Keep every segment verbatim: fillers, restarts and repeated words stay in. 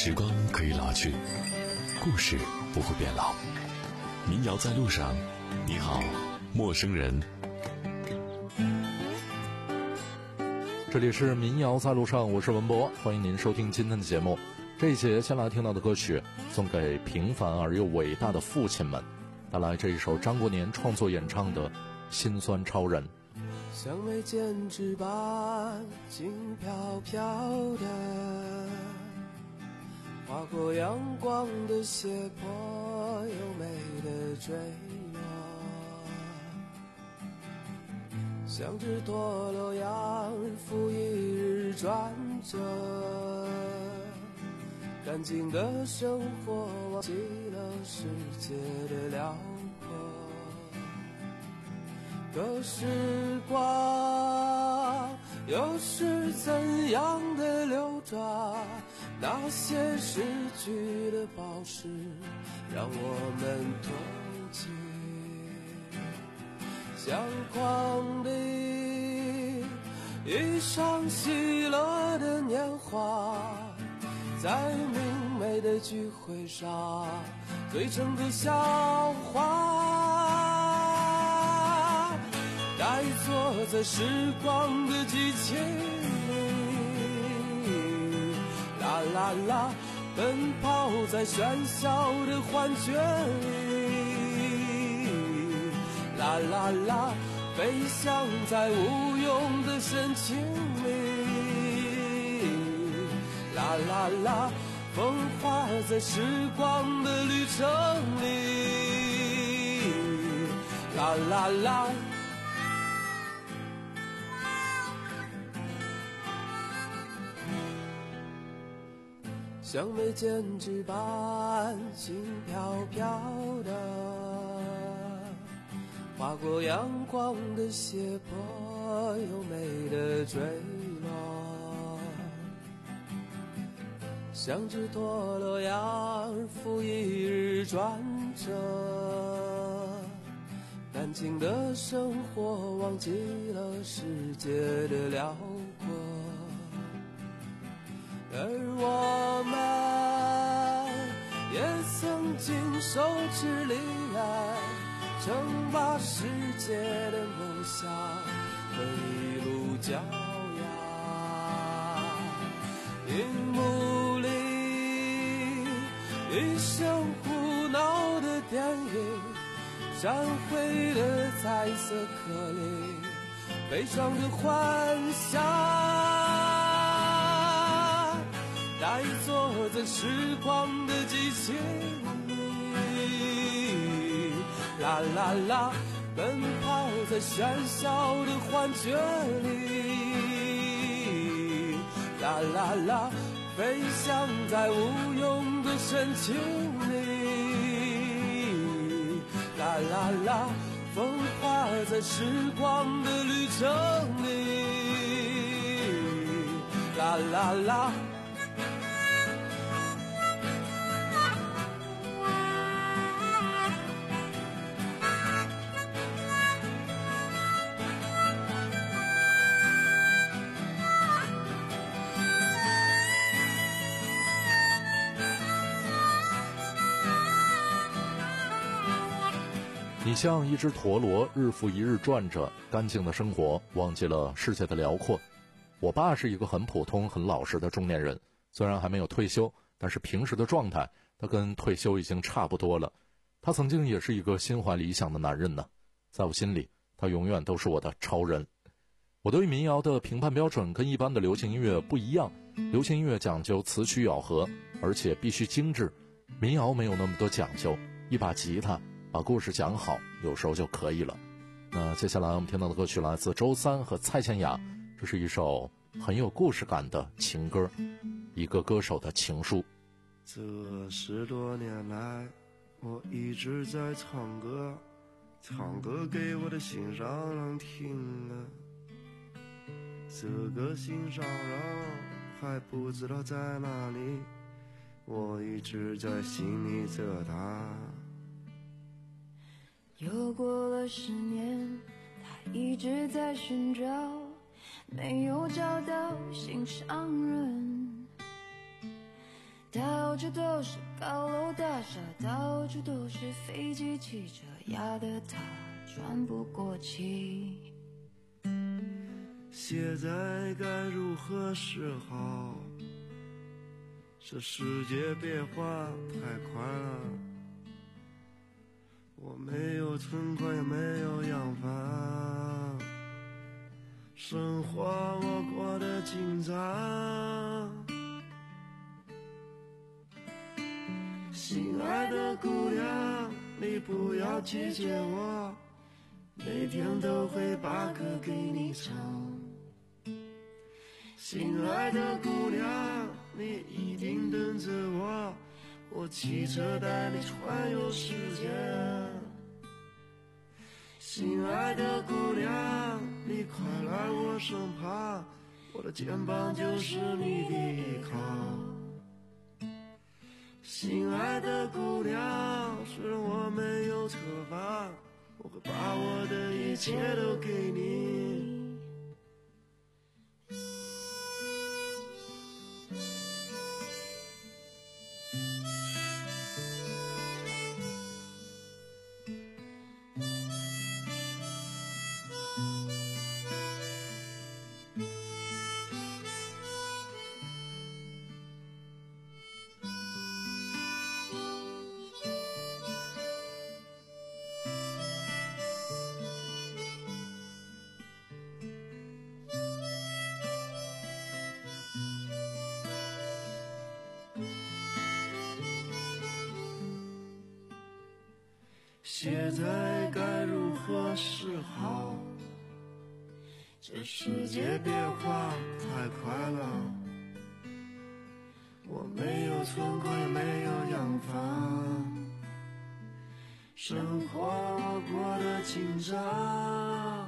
时光可以老去，故事不会变老。民谣在路上，你好，陌生人。 这里是民谣在路上，我是文博，欢迎您收听今天的节目。这一节先来听到的歌曲，送给平凡而又伟大的父亲们，带来这一首张国年创作演唱的《心酸超人》。 像没剪纸般轻飘飘的划过阳光的斜坡，优美的坠落，像只陀螺样日复一日转着，干净的生活忘记了世界的辽阔。可时光又是怎样的流转，那些失去的宝石让我们同情，像狂地一场喜乐的年华，在明媚的聚会上醉成个笑话，呆坐在时光的机器里，啦啦啦，奔跑在喧嚣的幻觉里，啦啦啦，飞翔在无用的深情里，啦啦啦，风化在时光的旅程里，啦啦啦。像没剪纸般轻飘飘的划过阳光的斜坡，优美的坠落，像只陀螺样日复一日转着，干净的生活忘记了世界的辽阔。而我们也曾经手持利刃，称霸世界的梦想和一路骄阳。荧幕里一生胡闹的电影，闪毁的彩色颗粒，悲伤的幻想，呆坐在时光的机器里，啦啦啦，奔跑在喧嚣的幻觉里，啦啦啦，飞翔在无用的深情里，啦啦啦，风化在时光的旅程里，啦啦啦。 你像一只陀螺，日复一日转着，干净的生活忘记了世界的辽阔。我爸是一个很普通很老实的中年人，虽然还没有退休，但是平时的状态他跟退休已经差不多了。他曾经也是一个心怀理想的男人呢，在我心里他永远都是我的超人。我对民谣的评判标准跟一般的流行音乐不一样，流行音乐讲究词曲咬合，而且必须精致，民谣没有那么多讲究，一把吉他把故事讲好有时候就可以了。那接下来我们听到的歌曲来自周三和蔡健雅，这是一首很有故事感的情歌，一个歌手的情书。 这十多年来我一直在唱歌，唱歌给我的心上人听了，这个心上人还不知道在哪里，我一直在心里着他。 又过了十年，他一直在寻找，没有找到心上人。到到处都是高楼大厦，到处都是飞机汽车，压得他喘不过气。 现在该如何是好？这世界变化太快了，我没有存款也没有洋房，生活我过得紧张。亲爱的姑娘，你不要拒绝我，每天都会把歌给你唱。亲爱的姑娘，你一定等着我，我骑车带你环游世界。亲爱的姑娘，你快来我身旁，我的肩膀就是你的依靠。亲爱的姑娘，虽然我没有车房，我会把我的一切都给你。现在该如何是好？这世界变化太快了，我没有存款也没有洋房，生活我过得紧张。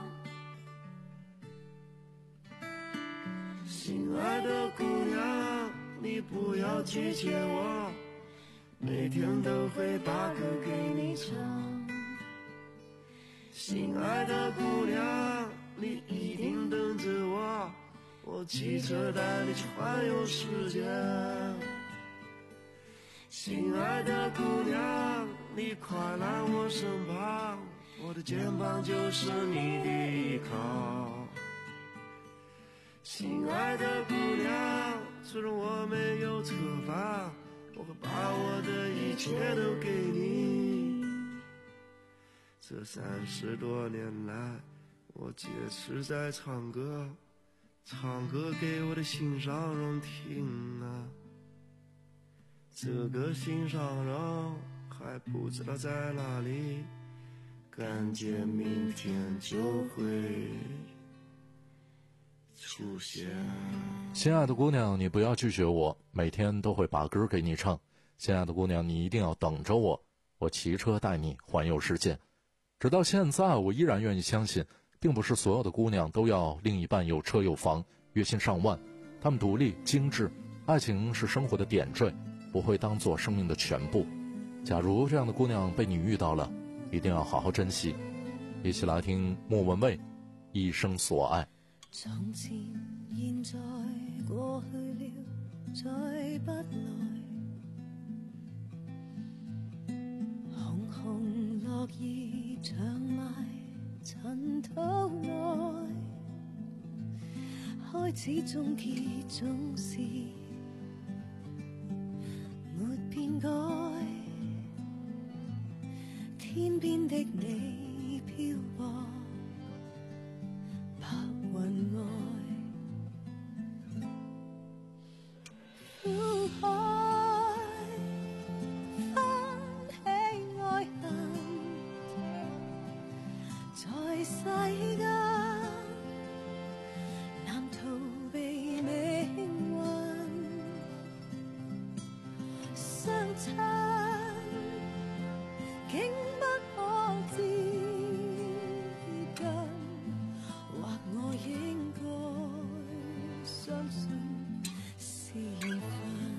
亲爱的姑娘，你不要拒绝我，每天都会把歌给你唱。亲爱的姑娘，你一定等着我，我骑车带你环游世界。亲爱的姑娘，你快来我身旁，我的肩膀就是你的依靠。亲爱的姑娘，虽然我没有车房，我会把我的一切都给你。这三十多年来，我坚持在唱歌，唱歌给我的心上人听啊。这个心上人还不知道在哪里，感觉明天就会出现。 亲爱的姑娘，你不要拒绝我，每天都会把歌给你唱。亲爱的姑娘，你一定要等着我，我骑车带你环游世界。直到现在，我依然愿意相信，并不是所有的姑娘都要另一半有车有房，月薪上万。她们独立精致，爱情是生活的点缀，不会当作生命的全部。假如这样的姑娘被你遇到了，一定要好好珍惜。一起来听莫文蔚《一生所爱》。 从前现在过去了，再不来，红红落叶长埋尘土内，开始终结总是没变改，天边的你飘过白云外，苦海翻起爱恨，在世间难逃避命运，相亲竟不可接近，或我应该相信是缘分。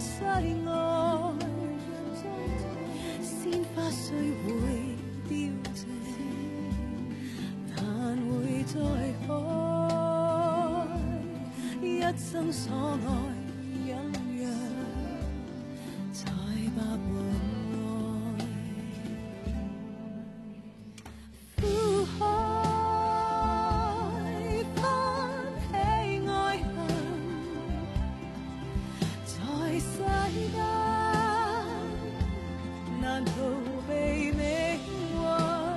世外，鮮花雖會凋謝，但會再開。一生所愛隱約，才百換愛。呼開翻起愛恨，在世間難逃避命運，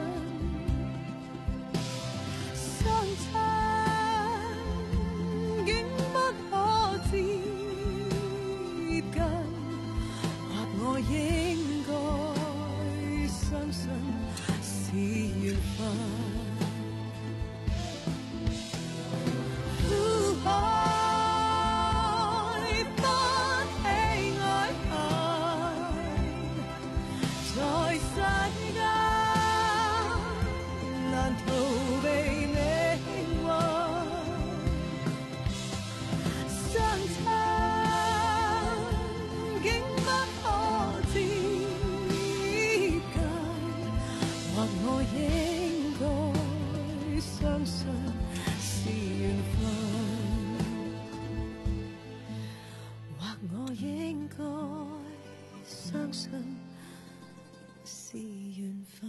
相親竟不可接近，或我應該相信是緣分。呼開翻起愛恨，在世間難逃避命運，相親竟不可接近，或我應該相信是緣分，或我應該相信是緣分。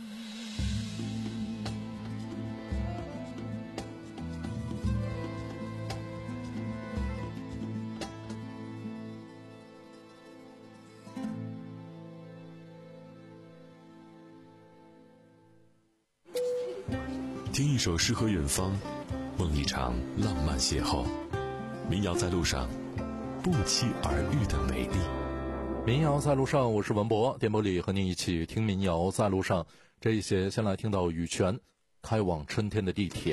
听一首诗和远方，梦一场浪漫邂逅。民谣在路上，不期而遇的美丽。 民谣在路上，我是文博，电波里和您一起听民谣在路上。这一些先来听到羽泉，开往春天的地铁。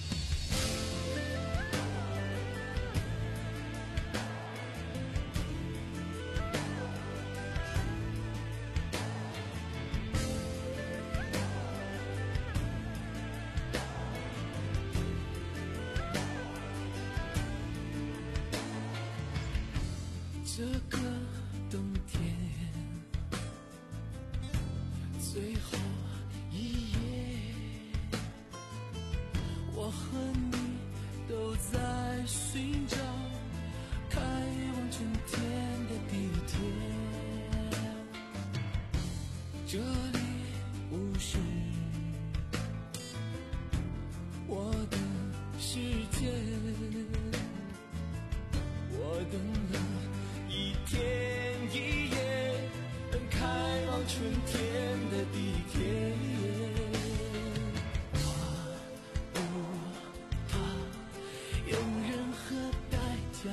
这个冬天最后一夜，我和你都在寻找开往春天的地铁，这里不是我的世界，我等了一天一夜，等开往春天的地铁。我不怕有任何代价，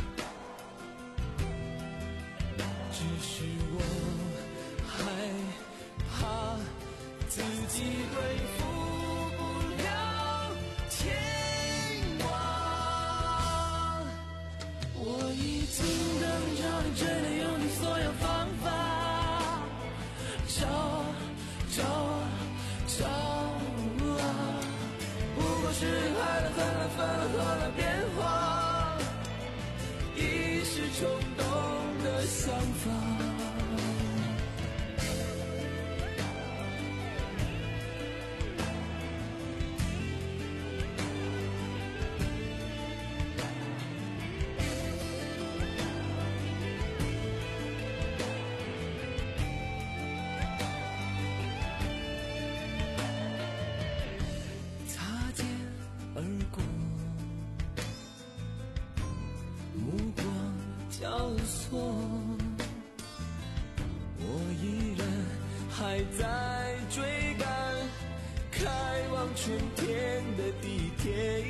只是我害怕自己对付不了天网。我已经等着你，真的用尽所有方法，找找找啊，不过是爱了恨了分了合了变化，一时冲动的想法。交错，我依然还在追赶开往春天的地铁。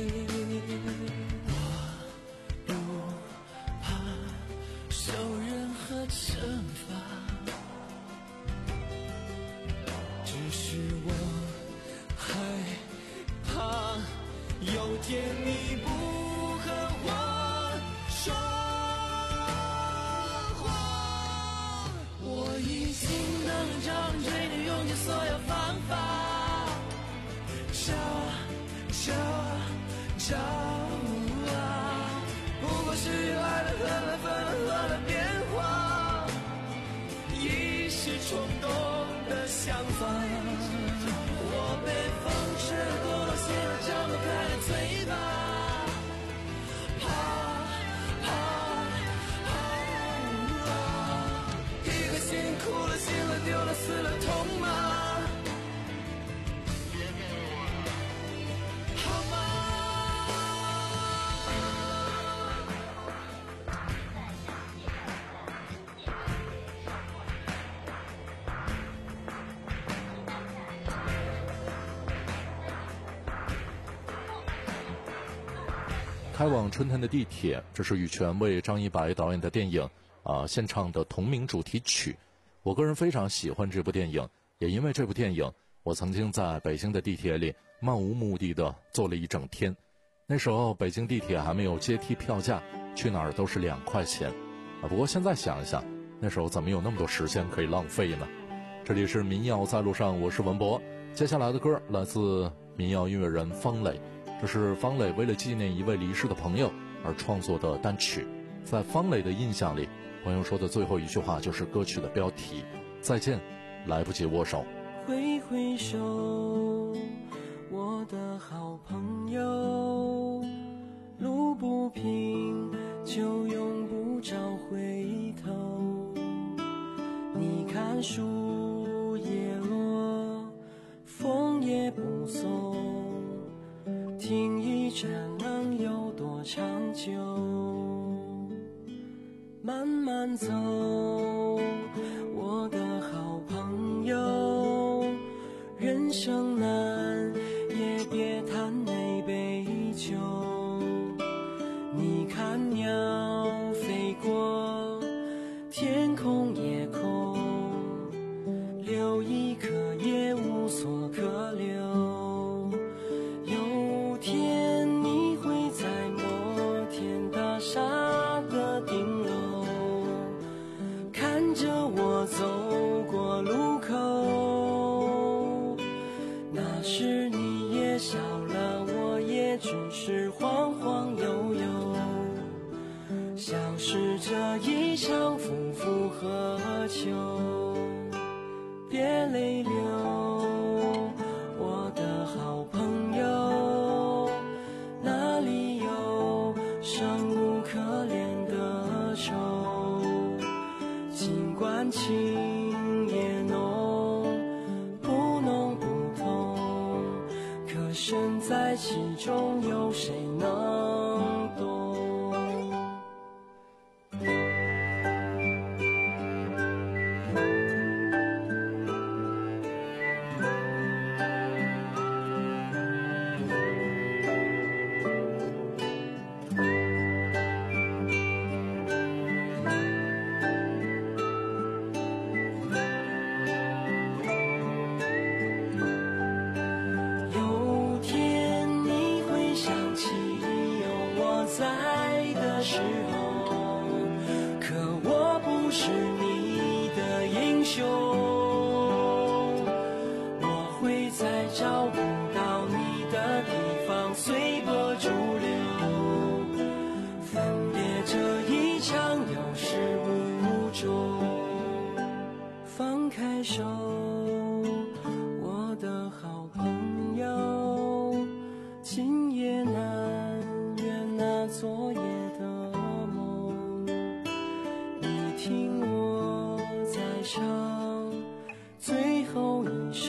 我不怕受任何惩罚，只是我害怕有天你不和我说。心等着你，追你用尽所有方法，找找找啊，不过是爱了恨了分了合了法。我被风吹多了，心了，张不开的嘴巴，怕怕怕，一个心哭了，醒了，丢了，死了，痛吗？ 开往春天的地铁，这是羽泉为张一白导演的电影啊、呃、献唱的同名主题曲。我个人非常喜欢这部电影，也因为这部电影，我曾经在北京的地铁里漫无目的的坐了一整天。那时候北京地铁还没有阶梯票价，去哪儿都是两块钱啊。不过现在想一想，那时候怎么有那么多时间可以浪费呢？这里是民谣在路上，我是文博。接下来的歌来自民谣音乐人方磊。这是方磊为了纪念一位离世的朋友而创作的单曲。在方磊的印象里，朋友说的最后一句话就是歌曲的标题，再见，来不及握手。 挥挥手，我的好朋友，路不平就用不着回头。你看树叶落，风也不送，听一站能有多长久？慢慢走，我的好朋友，人生难，也别叹那杯酒。你看鸟飞过，天空也空，留一颗也无所可留。有天你会在摩天大厦的顶楼，看着我走过路口，那时你也笑了，我也只是晃晃悠悠，消失这一场夫妇和秋。别泪流，我的好朋友，哪里有生无可恋的愁？尽管情也浓，不浓不痛，可身在其中，有谁能懂？有天你会想起有我在的时候，可我不是你的英雄，我会在找不到你的地方随波逐流，分别这一场有始无终。放开手，我的好朋友，今夜难圆那昨夜的梦。你听我在唱最后一首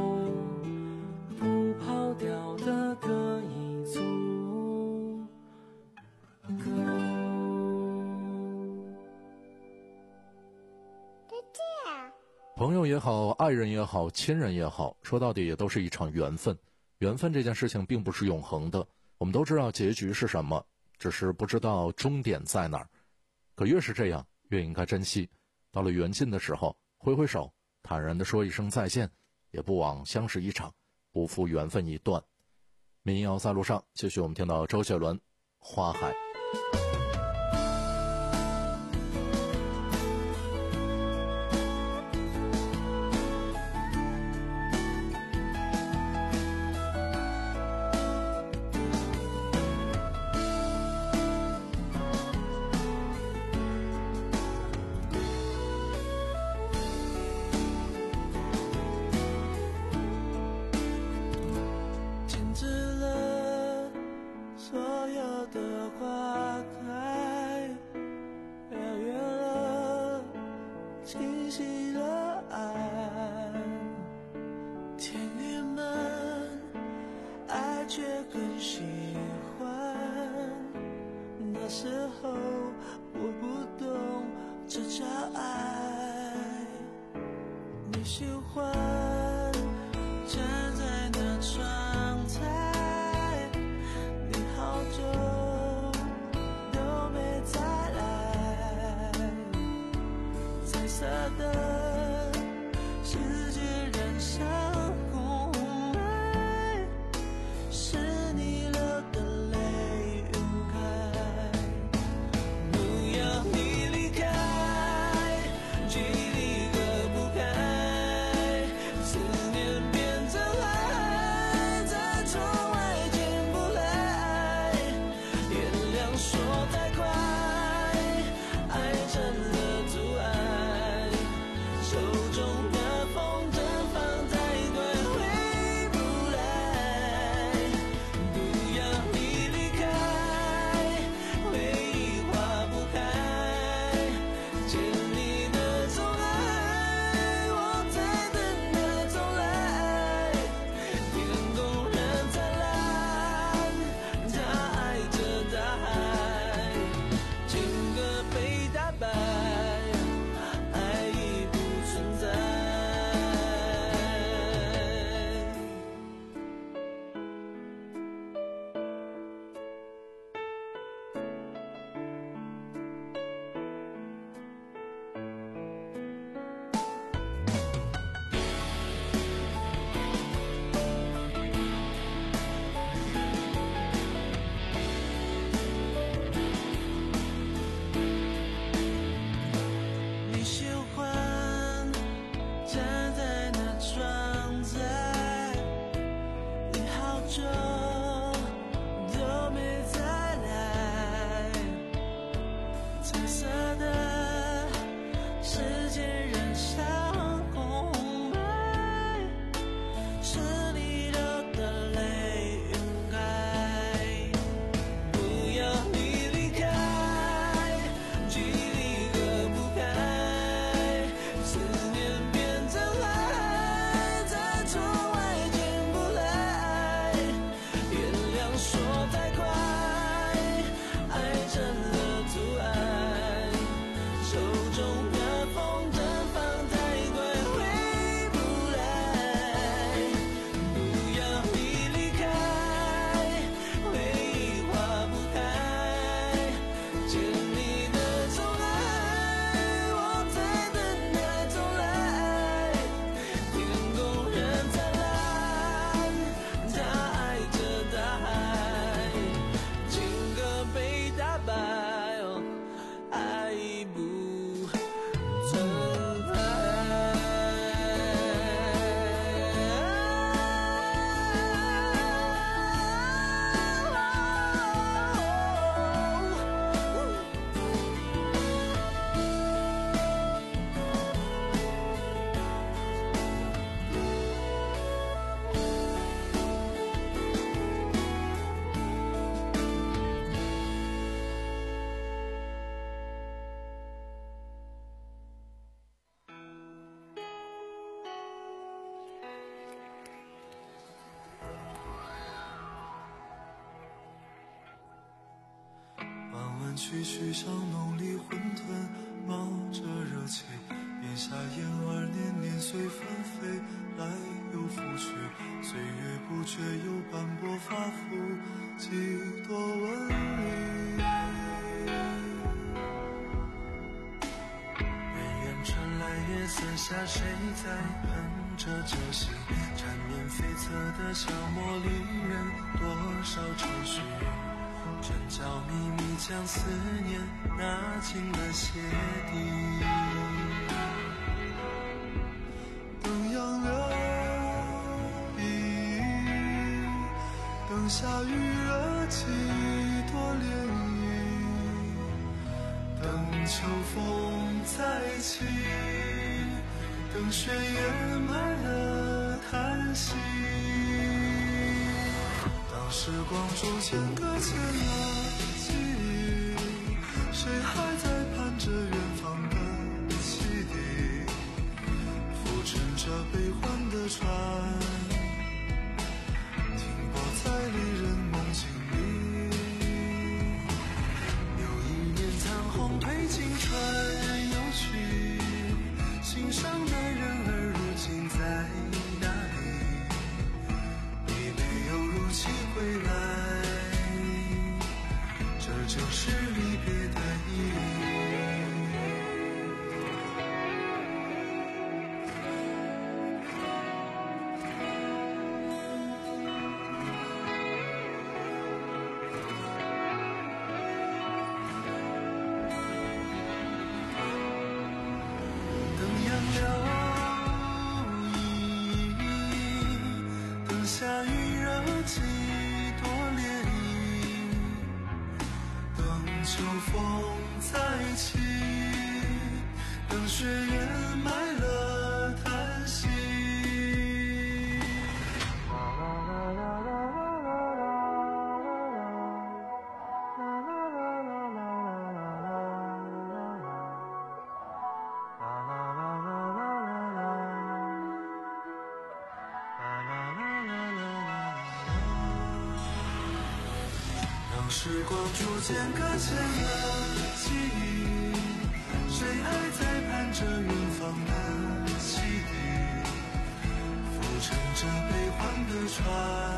不跑调的歌一足够。 朋友也好，爱人也好，亲人也好，说到底也都是一场缘分。缘分这件事情并不是永恒的，我们都知道结局是什么，只是不知道终点在哪儿。可越是这样，越应该珍惜。到了缘尽的时候，挥挥手，坦然地说一声再见，也不枉相识一场，不负缘分一段。民谣在路上，继续我们听到周杰伦《花海》。 却更喜欢。那时候我不懂这叫爱，你喜欢站在那窗台，你好久都没再来，彩色的世界染上红白，是你流的泪晕开，不要你离开，距离隔不开，思念变成海，再从外进不来，原谅说太快，爱成了阻碍，手中的风筝放太对，回不来，不要你离开，回忆化不开，见你的重来，我在等的重来，天空仍灿烂，他爱着大海，情歌被打败，爱已不存在。你喜欢站在那窗台，你好久都没再来，彩色的世界染上红白，是你流的泪晕开，不要你离开，距离隔不开，思念变成海，再从外进不来，原谅说太快，爱成了阻碍，手中的风筝放太对，回不来，不要你离开，回忆化不开，见你的重来，我在等待重来，天空仍灿烂，他爱着大海，情歌被打败，爱已不存在。 弯弯曲曲像浓里混沌，冒着热气，咽下咽儿年年随纷飞，来又复去，岁月不觉又斑驳发肤，几多纹理。远远传来夜色下谁在喷着酒醒，缠绵悱恻的消磨里人多少愁绪，针脚密密将思念拿进了鞋底，灯杨柳依依，灯下余热几多涟漪，等秋风再起，等雪掩埋了叹息，当时光逐渐搁浅了记忆，谁还在盼着远方的汽笛，浮沉着悲欢的船，停泊在离秋风再起，等雪掩埋了叹息。让时光逐渐搁浅了记忆，谁还在盼着远方的汽笛，浮沉着悲欢的船，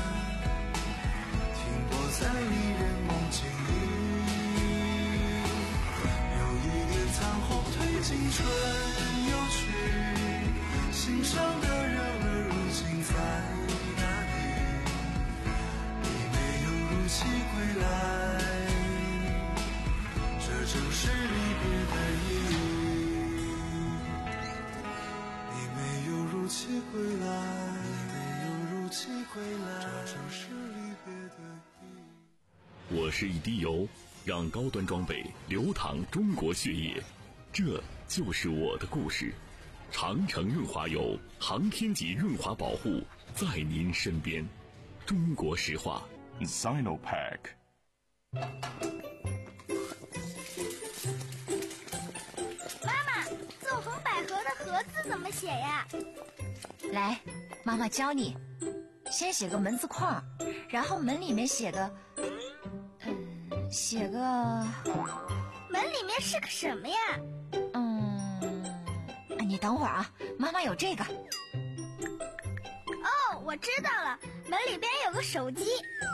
停泊在离人梦境里。有一点残红褪青春有趣，心上的人儿如今在哪里？你没有如期归来，这正是离别的意义。你没有如期归来，没有如期归来，这正是离别的意义。 我是一滴油，让高端装备流淌中国血液，这就是我的故事。长城润滑油，航天级润滑保护，在您身边。中国石化 Sinopec。 妈妈，纵横捭阖的阖字怎么写呀？ 来，妈妈教你。先写个门字框，然后门里面写个嗯写个门里面是个什么呀？ 嗯你等会儿啊，妈妈有这个。 哦，我知道了，门里边有个手机。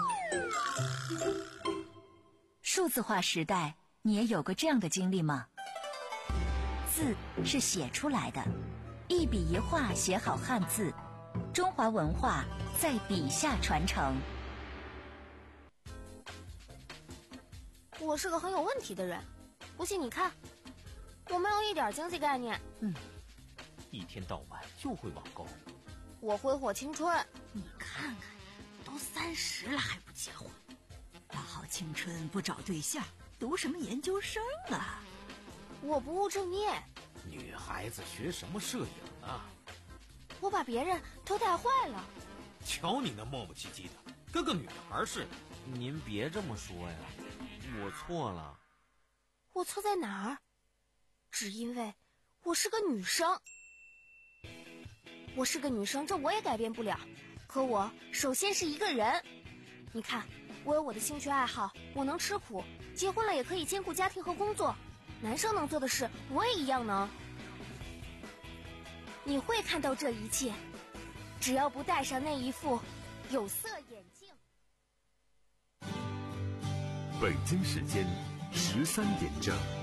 数字化时代，你也有过这样的经历吗？字是写出来的，一笔一画写好汉字，中华文化在笔下传承。 我是个很有问题的人，不信你看，我没有一点经济概念。 嗯，一天到晚就会网购。 我挥霍青春。 你看看，都三十了还不结婚，大好青春不找对象，读什么研究生啊？ 我不务正业。 女孩子学什么摄影啊？ 我把别人都带坏了。 瞧你那磨磨唧唧的，跟个女孩似的。 您别这么说呀，我错了。 我错在哪儿？只因为我是个女生。我是个女生，这我也改变不了。可我首先是一个人。你看，我有我的兴趣爱好，我能吃苦，结婚了也可以兼顾家庭和工作。男生能做的事，我也一样能。你会看到这一切，只要不戴上那一副有色眼镜。 北京时间十三点整。